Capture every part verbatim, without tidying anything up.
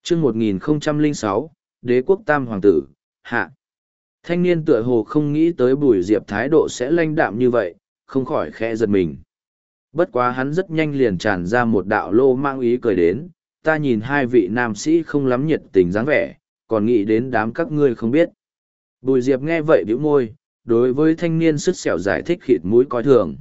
chương một nghìn không trăm lẻ sáu, Đế quốc Tam Hoàng tử, hạ. Thanh niên tựa hồ không nghĩ tới Bùi Diệp thái độ sẽ lãnh đạm như vậy, không khỏi khẽ giật mình. Bất quá hắn rất nhanh liền tràn ra một đạo lô mang ý cười đến, ta nhìn hai vị nam sĩ không lắm nhiệt tình dáng vẻ, còn nghĩ đến đám các ngươi không biết. Bùi Diệp nghe vậy bĩu môi, đối với thanh niên sứt sẹo giải thích khịt mũi coi thường.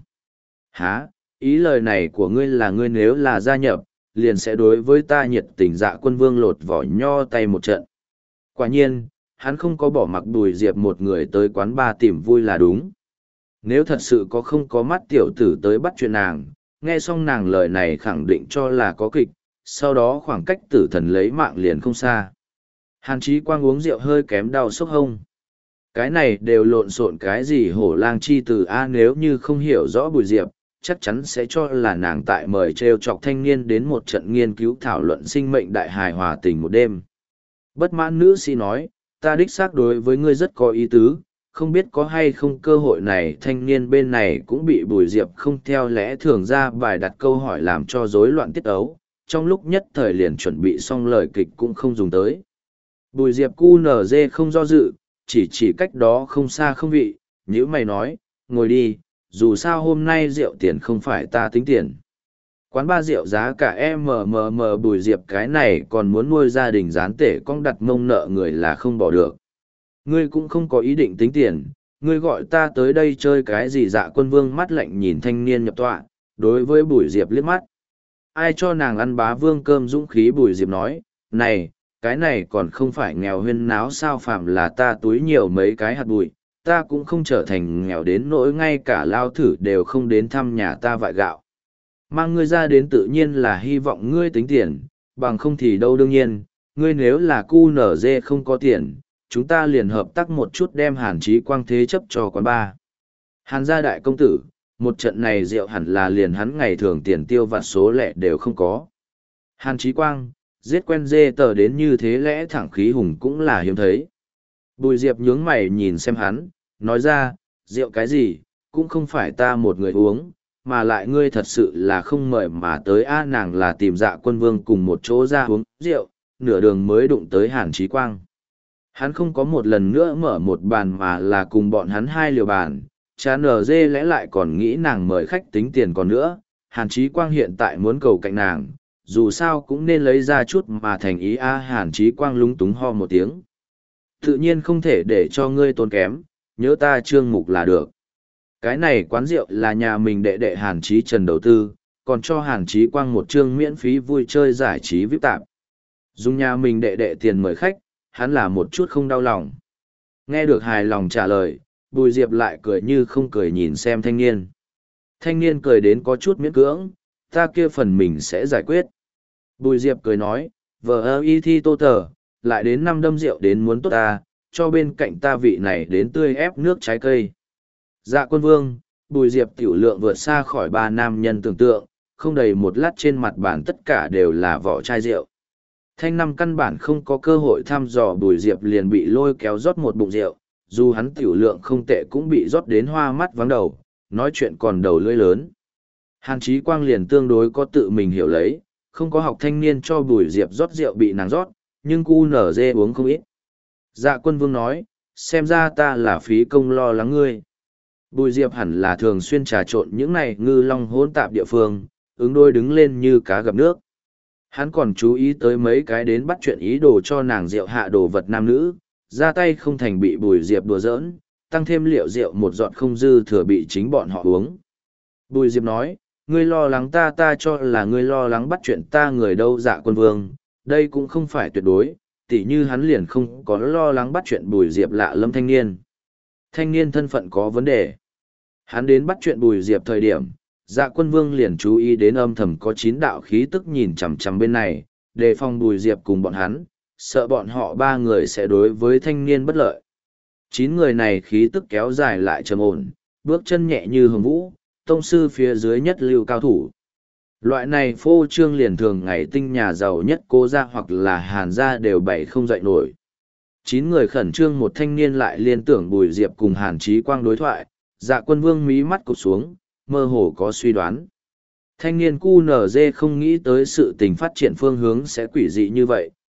Hả, ý lời này của ngươi là ngươi nếu là gia nhập, liền sẽ đối với ta nhiệt tình Dạ Quân Vương lột vỏ nho tay một trận. Quả nhiên, hắn không có bỏ mặc Bùi Diệp một người tới quán bar tìm vui là đúng. Nếu thật sự có không có mắt tiểu tử tới bắt chuyện nàng, nghe xong nàng lời này khẳng định cho là có kịch, sau đó khoảng cách tử thần lấy mạng liền không xa. Hàn Chí Quang uống rượu hơi kém đau sốc hông. Cái này đều lộn xộn cái gì hổ lang chi từ A, nếu như không hiểu rõ Bùi Diệp, chắc chắn sẽ cho là nàng tại mời trêu chọc thanh niên đến một trận nghiên cứu thảo luận sinh mệnh đại hài hòa tình một đêm. Bất mãn nữ sĩ nói, ta đích xác đối với ngươi rất có ý tứ, không biết có hay không cơ hội này. Thanh niên bên này cũng bị Bùi Diệp không theo lẽ thường ra bài đặt câu hỏi làm cho rối loạn tiết ấu, trong lúc nhất thời liền chuẩn bị xong lời kịch cũng không dùng tới. Bùi Diệp cu nở dê không do dự, chỉ chỉ cách đó không xa không vị, nhữ mày nói, ngồi đi, dù sao hôm nay rượu tiền không phải ta tính tiền. Quán ba rượu giá cả em mờ mờ mờ Bùi Diệp cái này còn muốn nuôi gia đình gián tể con đặt mông nợ người là không bỏ được. Ngươi cũng không có ý định tính tiền, ngươi gọi ta tới đây chơi cái gì? Dạ Quân Vương mắt lạnh nhìn thanh niên nhập tọa, đối với Bùi Diệp liếc mắt. Ai cho nàng ăn bá vương cơm dũng khí? Bùi Diệp nói, này, cái này còn không phải nghèo huyên náo sao, phạm là ta túi nhiều mấy cái hạt bụi, ta cũng không trở thành nghèo đến nỗi ngay cả lao thử đều không đến thăm nhà ta vại gạo. Mang ngươi ra đến tự nhiên là hy vọng ngươi tính tiền, bằng không thì đâu. Đương nhiên, ngươi nếu là cu nở dê không có tiền, chúng ta liền hợp tác một chút đem Hàn Chí Quang thế chấp cho quán ba. Hàn gia đại công tử, một trận này rượu hẳn là liền hắn ngày thường tiền tiêu vặt số lẻ đều không có. Hàn Chí Quang, giết quen dê tờ đến như thế lẽ thẳng khí hùng cũng là hiếm thấy. Bùi Diệp nhướng mày nhìn xem hắn, nói ra, rượu cái gì, cũng không phải ta một người uống, mà lại ngươi thật sự là không mời mà tới. A, nàng là tìm Dạ Quân Vương cùng một chỗ ra uống rượu, nửa đường mới đụng tới Hàn Chí Quang. Hắn không có một lần nữa mở một bàn mà là cùng bọn hắn hai liều bàn, chán nở dê lẽ lại còn nghĩ nàng mời khách tính tiền còn nữa. Hàn Chí Quang hiện tại muốn cầu cạnh nàng, dù sao cũng nên lấy ra chút mà thành ý. A, Hàn Chí Quang lúng túng ho một tiếng. Tự nhiên không thể để cho ngươi tốn kém, nhớ ta Trương Mục là được. Cái này quán rượu là nhà mình đệ đệ Hàn Chí Trần đầu tư, còn cho Hàn Chí Quang một chương miễn phí vui chơi giải trí vi ai pi tạp. Dùng nhà mình đệ đệ tiền mời khách, hắn là một chút không đau lòng. Nghe được hài lòng trả lời, Bùi Diệp lại cười như không cười nhìn xem thanh niên. Thanh niên cười đến có chút miễn cưỡng, ta kia phần mình sẽ giải quyết. Bùi Diệp cười nói, vợ ơ y thi tô tờ, lại đến năm đâm rượu đến muốn tốt ta, cho bên cạnh ta vị này đến tươi ép nước trái cây. Dạ Quân Vương, Bùi Diệp tiểu lượng vượt xa khỏi ba nam nhân tưởng tượng, không đầy một lát trên mặt bàn tất cả đều là vỏ chai rượu. Thanh năm căn bản không có cơ hội thăm dò Bùi Diệp liền bị lôi kéo rót một bụng rượu, dù hắn tiểu lượng không tệ cũng bị rót đến hoa mắt vắng đầu, nói chuyện còn đầu lưỡi lớn. Hàn Chí Quang liền tương đối có tự mình hiểu lấy, không có học thanh niên cho Bùi Diệp rót rượu bị nàng rót, nhưng cu nở dê uống không ít. Dạ Quân Vương nói, xem ra ta là phí công lo lắng ngươi. Bùi Diệp hẳn là thường xuyên trà trộn những này ngư long hỗn tạp địa phương, ứng đôi đứng lên như cá gặp nước. Hắn còn chú ý tới mấy cái đến bắt chuyện ý đồ cho nàng rượu hạ đồ vật nam nữ, ra tay không thành bị Bùi Diệp đùa giỡn, tăng thêm liệu rượu một giọt không dư thừa bị chính bọn họ uống. Bùi Diệp nói, ngươi lo lắng ta ta cho là ngươi lo lắng bắt chuyện ta người đâu. Dạ Quân Vương, đây cũng không phải tuyệt đối, tỉ như hắn liền không có lo lắng bắt chuyện Bùi Diệp lạ lâm thanh niên. Thanh niên thân phận có vấn đề. Hắn đến bắt chuyện Bùi Diệp thời điểm, Dạ Quân Vương liền chú ý đến âm thầm có chín đạo khí tức nhìn chằm chằm bên này, đề phòng Bùi Diệp cùng bọn hắn, sợ bọn họ ba người sẽ đối với thanh niên bất lợi. Chín người này khí tức kéo dài lại trầm ổn, bước chân nhẹ như hồng vũ, tông sư phía dưới nhất lưu cao thủ. Loại này phô trương liền thường ngày tinh nhà giàu nhất Cố gia hoặc là Hàn gia đều bày không dậy nổi. Chín người khẩn trương, một thanh niên lại liên tưởng Bùi Diệp cùng Hàn Chí Quang đối thoại, Dạ Quân Vương mí mắt cụp xuống, mơ hồ có suy đoán. Thanh niên cu nở dê không nghĩ tới sự tình phát triển phương hướng sẽ quỷ dị như vậy,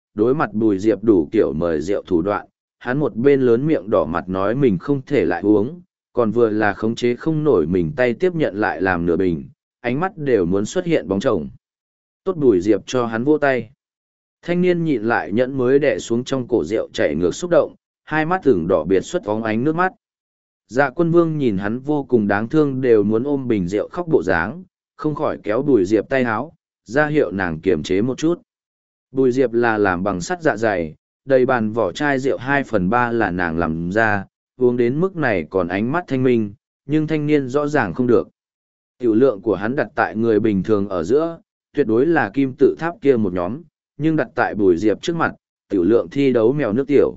đối mặt Bùi Diệp đủ kiểu mời rượu thủ đoạn, hắn một bên lớn miệng đỏ mặt nói mình không thể lại uống, còn vừa là khống chế không nổi mình tay tiếp nhận lại làm nửa bình, ánh mắt đều muốn xuất hiện bóng chồng. Tốt Bùi Diệp cho hắn vỗ tay. Thanh niên nhịn lại nhẫn mới đè xuống trong cổ rượu chảy ngược xúc động, hai mắt ửng đỏ biệt xuất phóng ánh nước mắt. Dạ Quân Vương nhìn hắn vô cùng đáng thương đều muốn ôm bình rượu khóc bộ dáng, không khỏi kéo Bùi Diệp tay háo, ra hiệu nàng kiềm chế một chút. Bùi Diệp là làm bằng sắt dạ dày, đầy bàn vỏ chai rượu hai phần ba là nàng làm ra, uống đến mức này còn ánh mắt thanh minh, nhưng thanh niên rõ ràng không được. Tiểu lượng của hắn đặt tại người bình thường ở giữa, tuyệt đối là kim tự tháp kia một nhóm, nhưng đặt tại Bùi Diệp trước mặt, tiểu lượng thi đấu mèo nước tiểu.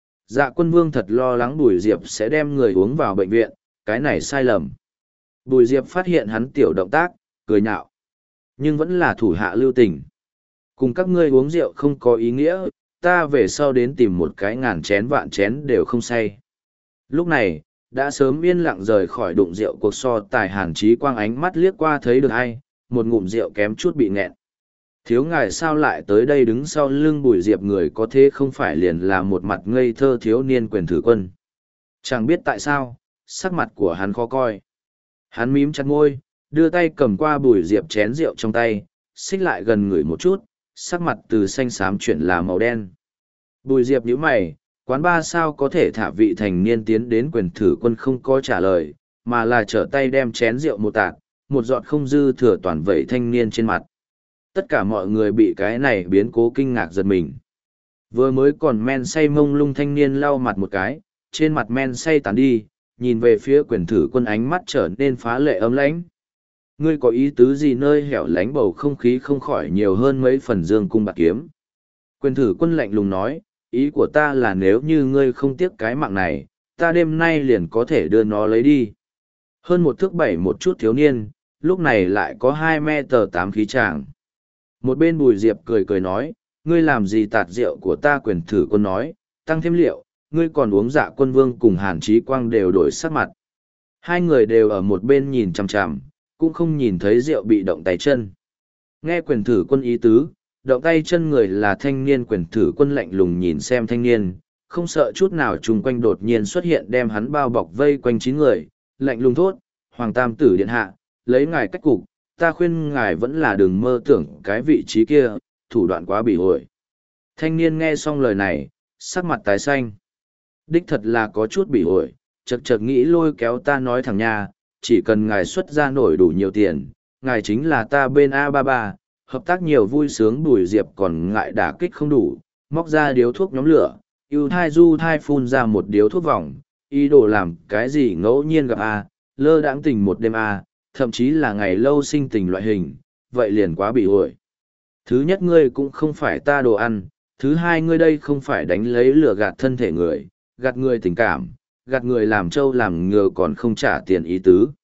Dạ Quân Vương thật lo lắng Bùi Diệp sẽ đem người uống vào bệnh viện, cái này sai lầm. Bùi Diệp phát hiện hắn tiểu động tác, cười nhạo. Nhưng vẫn là thủ hạ lưu tình. Cùng các ngươi uống rượu không có ý nghĩa, ta về sau đến tìm một cái ngàn chén vạn chén đều không say. Lúc này, đã sớm yên lặng rời khỏi đụng rượu cuộc so tài Hàn Chí Quang ánh mắt liếc qua thấy được hay, một ngụm rượu kém chút bị nghẹn. Thiếu ngài sao lại tới đây đứng sau lưng Bùi Diệp người có thế không phải liền là một mặt ngây thơ thiếu niên Quyền Thử Quân. Chẳng biết tại sao, sắc mặt của hắn khó coi. Hắn mím chặt môi, đưa tay cầm qua Bùi Diệp chén rượu trong tay, xích lại gần người một chút, sắc mặt từ xanh xám chuyển là màu đen. Bùi Diệp nhíu mày, quán ba sao có thể thả vị thành niên tiến đến Quyền Thử Quân không có trả lời, mà là trở tay đem chén rượu một tạt, một giọt không dư thừa toàn vẩy thanh niên trên mặt. Tất cả mọi người bị cái này biến cố kinh ngạc giật mình. Vừa mới còn men say mông lung thanh niên lau mặt một cái, trên mặt men say tàn đi, nhìn về phía Quyền Thử Quân ánh mắt trở nên phá lệ ấm lãnh. Ngươi có ý tứ gì nơi hẻo lánh bầu không khí không khỏi nhiều hơn mấy phần dương cung bạc kiếm. Quyền Thử Quân lạnh lùng nói, ý của ta là nếu như ngươi không tiếc cái mạng này, ta đêm nay liền có thể đưa nó lấy đi. Hơn một thước bảy một chút thiếu niên, lúc này lại có hai me tờ tám khí tràng. Một bên Bùi Diệp cười cười nói, ngươi làm gì tạt rượu của ta? Quyền Thử Quân nói, tăng thêm liệu, ngươi còn uống. Dạ Quân Vương cùng Hàn Chí Quang đều đổi sắc mặt. Hai người đều ở một bên nhìn chằm chằm, cũng không nhìn thấy rượu bị động tay chân. Nghe Quyền Thử Quân ý tứ, động tay chân người là thanh niên. Quyền Thử Quân lạnh lùng nhìn xem thanh niên, không sợ chút nào chung quanh đột nhiên xuất hiện đem hắn bao bọc vây quanh chín người, lạnh lùng thốt, Hoàng Tam Tử điện hạ, lấy ngài cách cục, ta khuyên ngài vẫn là đừng mơ tưởng cái vị trí kia, thủ đoạn quá bỉ ổi. Thanh niên nghe xong lời này, sắc mặt tái xanh. Đích thật là có chút bỉ ổi, chật chật nghĩ lôi kéo ta nói thẳng nha, chỉ cần ngài xuất ra nổi đủ nhiều tiền, ngài chính là ta bên a ba ba, hợp tác nhiều vui sướng. Bùi Diệp còn ngại đả kích không đủ, móc ra điếu thuốc nhóm lửa, yêu thai du thai phun ra một điếu thuốc vòng, ý đồ làm cái gì ngẫu nhiên gặp a, lơ đãng tình một đêm a, thậm chí là ngày lâu sinh tình loại hình, vậy liền quá bị ổi. Thứ nhất ngươi cũng không phải ta đồ ăn, thứ hai ngươi đây không phải đánh lấy lửa gạt thân thể người, gạt người tình cảm, gạt người làm trâu làm ngựa còn không trả tiền ý tứ.